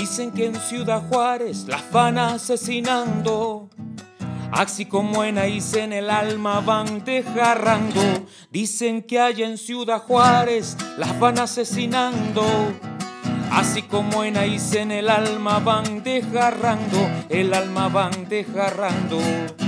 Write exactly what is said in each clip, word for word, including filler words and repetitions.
Dicen que en Ciudad Juárez las van asesinando, así como en Aíz en el alma van desgarrando. Dicen que allá en Ciudad Juárez las van asesinando, así como en Aíz en el alma van desgarrando, el alma van desgarrando.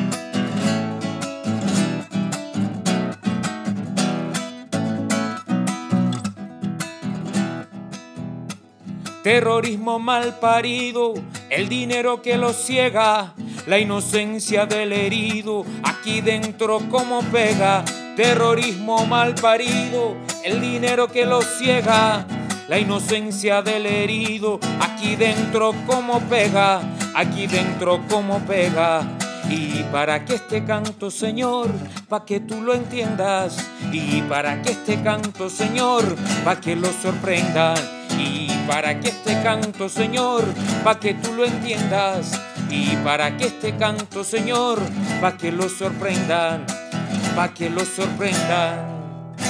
Terrorismo mal parido, el dinero que lo ciega, la inocencia del herido, aquí dentro como pega. Terrorismo mal parido, el dinero que lo ciega, la inocencia del herido, aquí dentro como pega, aquí dentro como pega. Y para que este canto, Señor, pa' que tú lo entiendas, y para que este canto, Señor, pa' que lo sorprendan, y para que este canto, Señor, pa' que tú lo entiendas, y para que este canto, Señor, pa' que lo sorprendan, pa' que lo sorprendan.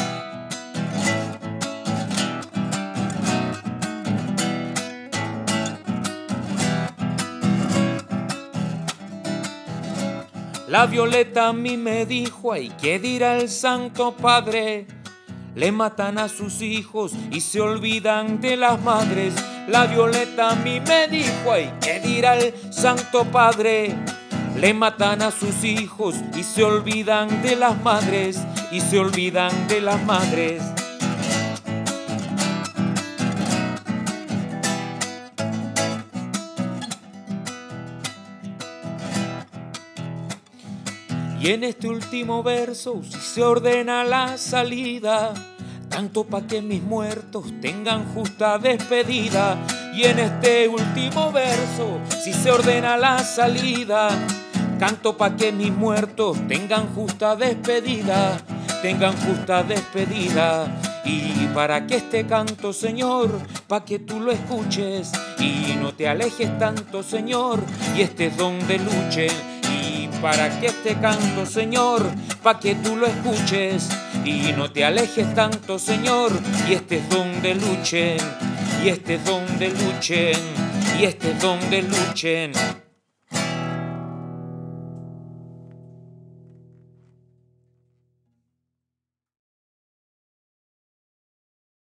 La Violeta a mí me dijo, ay, ¿qué dirá el Santo Padre? Le matan a sus hijos y se olvidan de las madres. La Violeta a mí me dijo, ay, ¿qué dirá el Santo Padre? Le matan a sus hijos y se olvidan de las madres, y se olvidan de las madres. Y en este último verso, si se ordena la salida, canto pa' que mis muertos tengan justa despedida. Y en este último verso, si se ordena la salida, canto pa' que mis muertos tengan justa despedida, tengan justa despedida. Y para que este canto, Señor, pa' que tú lo escuches y no te alejes tanto, Señor, y estés donde luchen. Para que este canto, Señor, pa' que tú lo escuches y no te alejes tanto, Señor, y estés donde luchen, y estés donde luchen, y estés donde luchen.